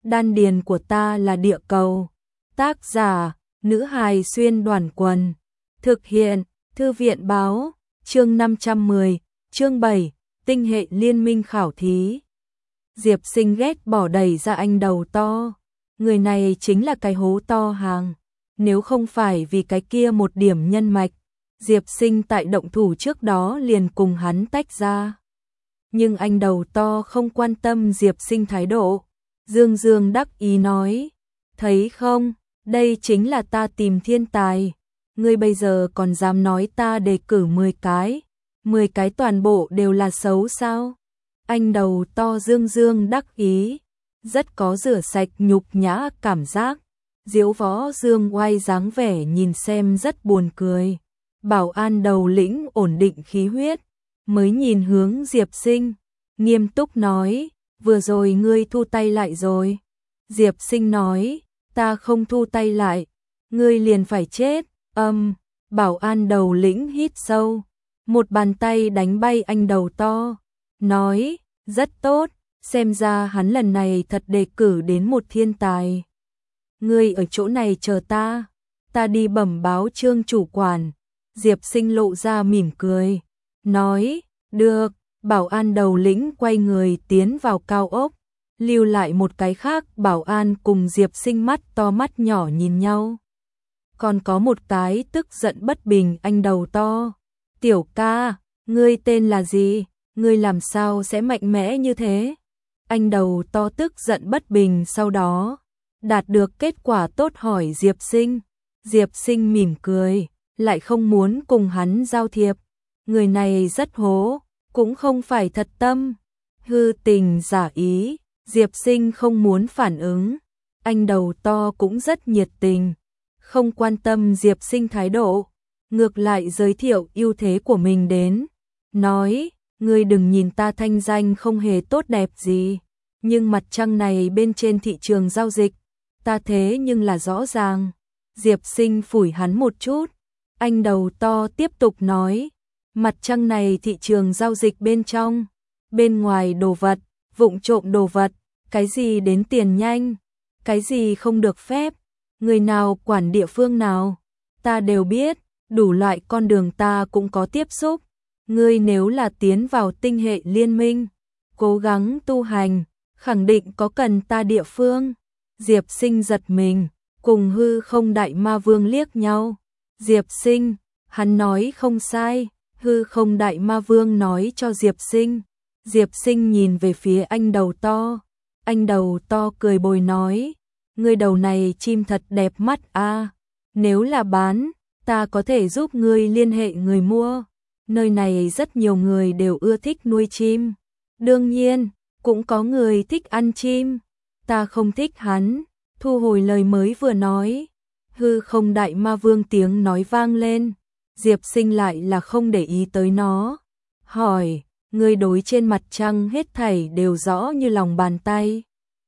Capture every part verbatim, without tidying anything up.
Đan điền của ta là địa cầu. Tác giả, nữ hài xuyên đoàn quần. Thực hiện, thư viện báo, chương năm trăm mười, chương bảy, tinh hệ liên minh khảo thí. Diệp Sinh ghét bỏ đẩy ra anh đầu to. Người này chính là cái hố to hàng. Nếu không phải vì cái kia một điểm nhân mạch, Diệp Sinh tại động thủ trước đó liền cùng hắn tách ra. Nhưng anh đầu to không quan tâm Diệp Sinh thái độ. Dương Dương đắc ý nói, thấy không, đây chính là ta tìm thiên tài. Ngươi bây giờ còn dám nói ta đề cử mười cái, mười cái toàn bộ đều là xấu sao? Anh đầu to Dương Dương đắc ý, rất có rửa sạch nhục nhã cảm giác. Diễu Võ Dương oai dáng vẻ nhìn xem rất buồn cười. Bảo an đầu lĩnh ổn định khí huyết, mới nhìn hướng Diệp Sinh, nghiêm túc nói, vừa rồi ngươi thu tay lại rồi. Diệp Sinh nói, ta không thu tay lại, ngươi liền phải chết. Âm, um, bảo an đầu lĩnh hít sâu, một bàn tay đánh bay anh đầu to, nói, rất tốt, xem ra hắn lần này thật đề cử đến một thiên tài. Ngươi ở chỗ này chờ ta, ta đi bẩm báo Trương chủ quản. Diệp Sinh lộ ra mỉm cười, nói, được. Bảo an đầu lĩnh quay người tiến vào cao ốc, lưu lại một cái khác bảo an cùng Diệp Sinh mắt to mắt nhỏ nhìn nhau. Còn có một cái tức giận bất bình anh đầu to. Tiểu ca, ngươi tên là gì? Ngươi làm sao sẽ mạnh mẽ như thế? Anh đầu to tức giận bất bình sau đó đạt được kết quả tốt hỏi Diệp Sinh. Diệp Sinh mỉm cười, lại không muốn cùng hắn giao thiệp. Người này rất hố, cũng không phải thật tâm. Hư tình giả ý, Diệp Sinh không muốn phản ứng. Anh đầu to cũng rất nhiệt tình, không quan tâm Diệp Sinh thái độ, ngược lại giới thiệu ưu thế của mình đến. Nói, ngươi đừng nhìn ta thanh danh không hề tốt đẹp gì, nhưng mặt trăng này bên trên thị trường giao dịch, ta thế nhưng là rõ ràng. Diệp Sinh phủi hắn một chút. Anh đầu to tiếp tục nói, mặt trăng này thị trường giao dịch bên trong, bên ngoài đồ vật, vụng trộm đồ vật, cái gì đến tiền nhanh, cái gì không được phép, người nào quản địa phương nào, ta đều biết, đủ loại con đường ta cũng có tiếp xúc. Ngươi nếu là tiến vào tinh hệ liên minh, cố gắng tu hành, khẳng định có cần ta địa phương. Diệp Sinh giật mình, cùng hư không đại ma vương liếc nhau. Diệp Sinh, hắn nói không sai, hư không đại ma vương nói cho Diệp Sinh. Diệp Sinh nhìn về phía anh đầu to. Anh đầu to cười bồi nói, ngươi đầu này chim thật đẹp mắt a, à. Nếu là bán, ta có thể giúp ngươi liên hệ người mua. Nơi này rất nhiều người đều ưa thích nuôi chim. Đương nhiên, cũng có người thích ăn chim. Ta không thích hắn. Thu hồi lời mới vừa nói. Hư không đại ma vương tiếng nói vang lên. Diệp Sinh lại là không để ý tới nó. Hỏi, ngươi đối trên mặt trăng hết thảy đều rõ như lòng bàn tay.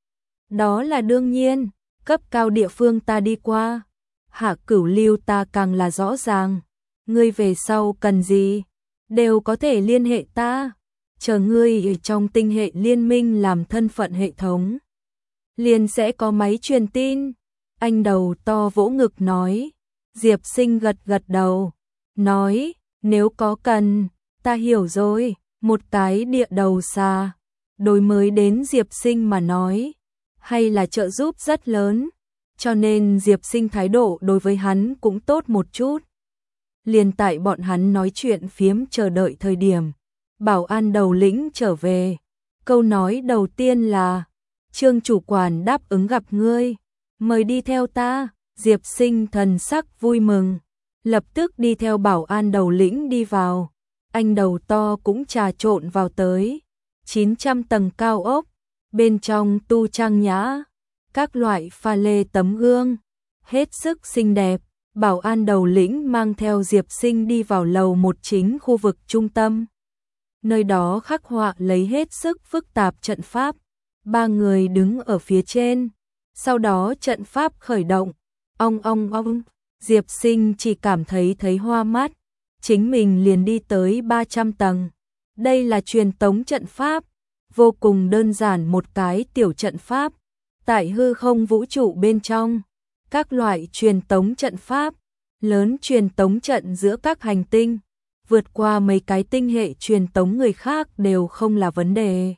Đó là đương nhiên, cấp cao địa phương ta đi qua. Hạ cửu lưu ta càng là rõ ràng. Ngươi về sau cần gì, đều có thể liên hệ ta. Chờ ngươi ở trong tinh hệ liên minh làm thân phận hệ thống, liền sẽ có máy truyền tin. Anh đầu to vỗ ngực nói. Diệp Sinh gật gật đầu, nói, nếu có cần, ta hiểu rồi. Một cái địa đầu xa, đối mới đến Diệp Sinh mà nói, hay là trợ giúp rất lớn, cho nên Diệp Sinh thái độ đối với hắn cũng tốt một chút. Liền tại bọn hắn nói chuyện phiếm chờ đợi thời điểm, bảo an đầu lĩnh trở về. Câu nói đầu tiên là, Trương chủ quản đáp ứng gặp ngươi, mời đi theo ta. Diệp Sinh thần sắc vui mừng, lập tức đi theo bảo an đầu lĩnh đi vào. Anh đầu to cũng trà trộn vào tới. chín trăm tầng cao ốc, bên trong tu trang nhã, các loại pha lê tấm gương, hết sức xinh đẹp. Bảo an đầu lĩnh mang theo Diệp Sinh đi vào lầu một chính khu vực trung tâm. Nơi đó khắc họa lấy hết sức phức tạp trận pháp. Ba người đứng ở phía trên. Sau đó trận pháp khởi động. Ong ong ong, Diệp Sinh chỉ cảm thấy thấy hoa mắt. Chính mình liền đi tới ba trăm tầng. Đây là truyền tống trận pháp, vô cùng đơn giản một cái tiểu trận pháp. Tại hư không vũ trụ bên trong, các loại truyền tống trận pháp, lớn truyền tống trận giữa các hành tinh, vượt qua mấy cái tinh hệ truyền tống người khác đều không là vấn đề.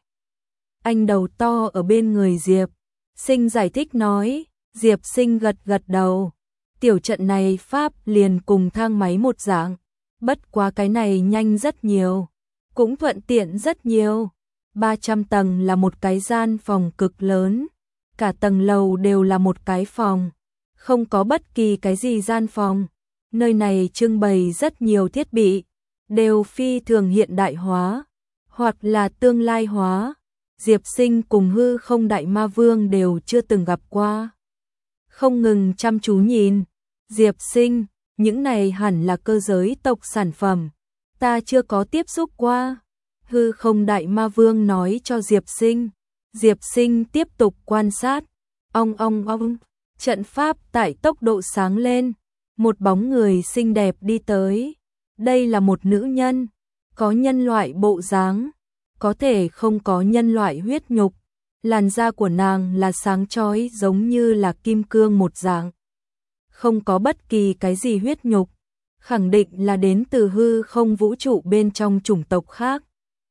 Anh đầu to ở bên người Diệp Sinh giải thích nói, Diệp Sinh gật gật đầu. Tiểu trận này pháp liền cùng thang máy một dạng, bất quá cái này nhanh rất nhiều, cũng thuận tiện rất nhiều. ba trăm tầng là một cái gian phòng cực lớn, cả tầng lầu đều là một cái phòng, không có bất kỳ cái gì gian phòng. Nơi này trưng bày rất nhiều thiết bị, đều phi thường hiện đại hóa, hoặc là tương lai hóa. Diệp Sinh cùng hư không đại ma vương đều chưa từng gặp qua. Không ngừng chăm chú nhìn, Diệp Sinh, những này hẳn là cơ giới tộc sản phẩm, ta chưa có tiếp xúc qua. Hư không đại ma vương nói cho Diệp Sinh. Diệp Sinh tiếp tục quan sát, ong ong ong, trận pháp tại tốc độ sáng lên, một bóng người xinh đẹp đi tới. Đây là một nữ nhân, có nhân loại bộ dáng, có thể không có nhân loại huyết nhục, làn da của nàng là sáng chói giống như là kim cương một dạng. Không có bất kỳ cái gì huyết nhục, khẳng định là đến từ hư không vũ trụ bên trong chủng tộc khác.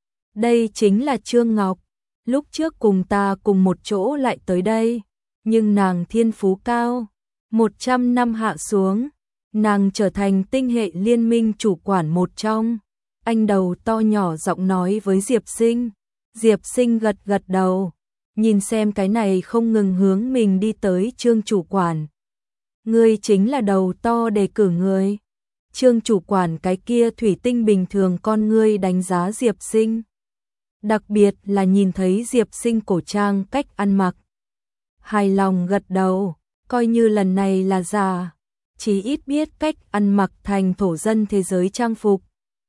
Đây chính là Trương Ngọc, lúc trước cùng ta cùng một chỗ lại tới đây, nhưng nàng thiên phú cao, một trăm năm hạ xuống, nàng trở thành tinh hệ liên minh chủ quản một trong. Anh đầu to nhỏ giọng nói với Diệp Sinh. Diệp Sinh gật gật đầu, nhìn xem cái này không ngừng hướng mình đi tới Trương chủ quản. Ngươi chính là đầu to đề cử người. Trương chủ quản cái kia thủy tinh bình thường con ngươi đánh giá Diệp Sinh. Đặc biệt là nhìn thấy Diệp Sinh cổ trang cách ăn mặc. Hài lòng gật đầu, coi như lần này là giả, chỉ ít biết cách ăn mặc thành thổ dân thế giới trang phục.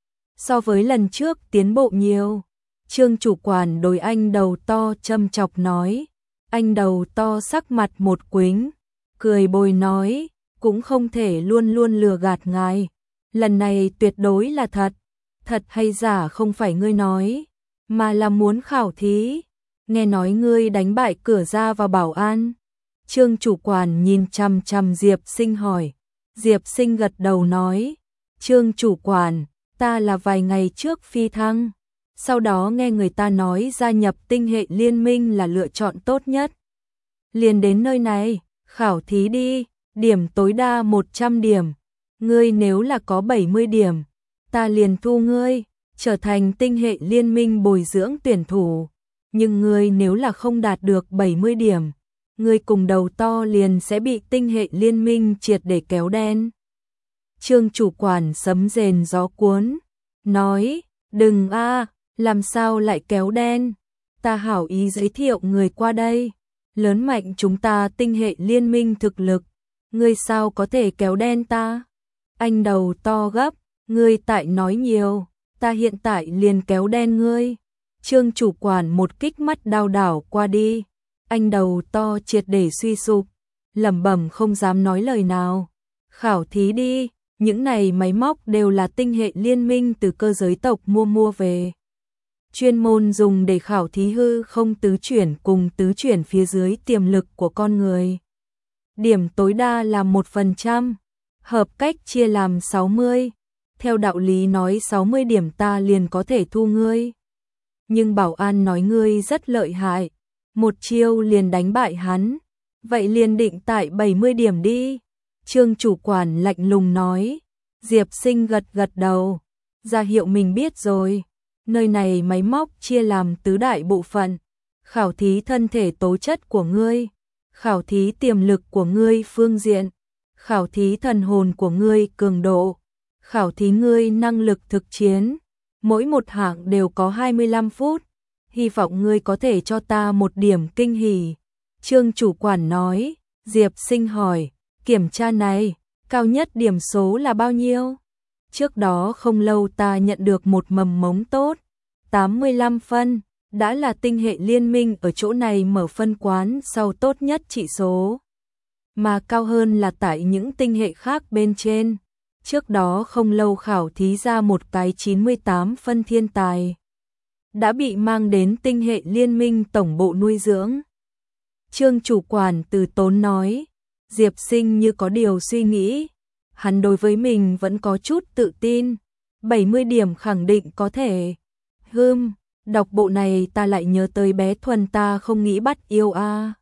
So với lần trước tiến bộ nhiều. Trương chủ quản đối anh đầu to châm chọc nói. Anh đầu to sắc mặt một quính, cười bồi nói, cũng không thể luôn luôn lừa gạt ngài. Lần này tuyệt đối là thật. Thật hay giả không phải ngươi nói, mà là muốn khảo thí. Nghe nói ngươi đánh bại cửa ra vào bảo an. Trương chủ quản nhìn chằm chằm Diệp Sinh hỏi. Diệp Sinh gật đầu nói, Trương chủ quản, ta là vài ngày trước phi thăng, sau đó nghe người ta nói gia nhập tinh hệ liên minh là lựa chọn tốt nhất. Liền đến nơi này, khảo thí đi, điểm tối đa một trăm điểm. Ngươi nếu là có bảy mươi điểm, ta liền thu ngươi, trở thành tinh hệ liên minh bồi dưỡng tuyển thủ. Nhưng ngươi nếu là không đạt được bảy mươi điểm, ngươi cùng đầu to liền sẽ bị tinh hệ liên minh triệt để kéo đen. Trương chủ quản sấm rền gió cuốn, nói, đừng a, làm sao lại kéo đen, ta hảo ý giới thiệu người qua đây, lớn mạnh chúng ta tinh hệ liên minh thực lực, ngươi sao có thể kéo đen ta? Anh đầu to gấp, ngươi tại nói nhiều, ta hiện tại liền kéo đen ngươi. Trương chủ quản một kích mắt đao đảo qua đi, anh đầu to triệt để suy sụp, lẩm bẩm không dám nói lời nào. Khảo thí đi, những này máy móc đều là tinh hệ liên minh từ cơ giới tộc mua mua về. Chuyên môn dùng để khảo thí hư không tứ chuyển cùng tứ chuyển phía dưới tiềm lực của con người. Điểm tối đa là một phần trăm, hợp cách chia làm sáu mươi. Theo đạo lý nói sáu mươi điểm ta liền có thể thu ngươi. Nhưng bảo an nói ngươi rất lợi hại, một chiêu liền đánh bại hắn, vậy liền định tại bảy mươi điểm đi. Trương chủ quản lạnh lùng nói. Diệp Sinh gật gật đầu, ra hiệu mình biết rồi. Nơi này máy móc chia làm tứ đại bộ phận, khảo thí thân thể tố chất của ngươi, khảo thí tiềm lực của ngươi phương diện, khảo thí thần hồn của ngươi cường độ, khảo thí ngươi năng lực thực chiến. Mỗi một hạng đều có hai mươi lăm phút, hy vọng ngươi có thể cho ta một điểm kinh hỉ. Trương chủ quản nói. Diệp Sinh hỏi, kiểm tra này, cao nhất điểm số là bao nhiêu? Trước đó không lâu ta nhận được một mầm mống tốt, tám mươi lăm phân, đã là tinh hệ liên minh ở chỗ này mở phân quán sau tốt nhất chỉ số. Mà cao hơn là tại những tinh hệ khác bên trên. Trước đó không lâu khảo thí ra một cái chín mươi tám phân thiên tài, đã bị mang đến tinh hệ liên minh tổng bộ nuôi dưỡng. Trương chủ quản từ tốn nói. Diệp Sinh như có điều suy nghĩ. Hắn đối với mình vẫn có chút tự tin. bảy mươi điểm khẳng định có thể. Hừm, đọc bộ này ta lại nhớ tới bé Thuần ta không nghĩ bắt yêu a. À.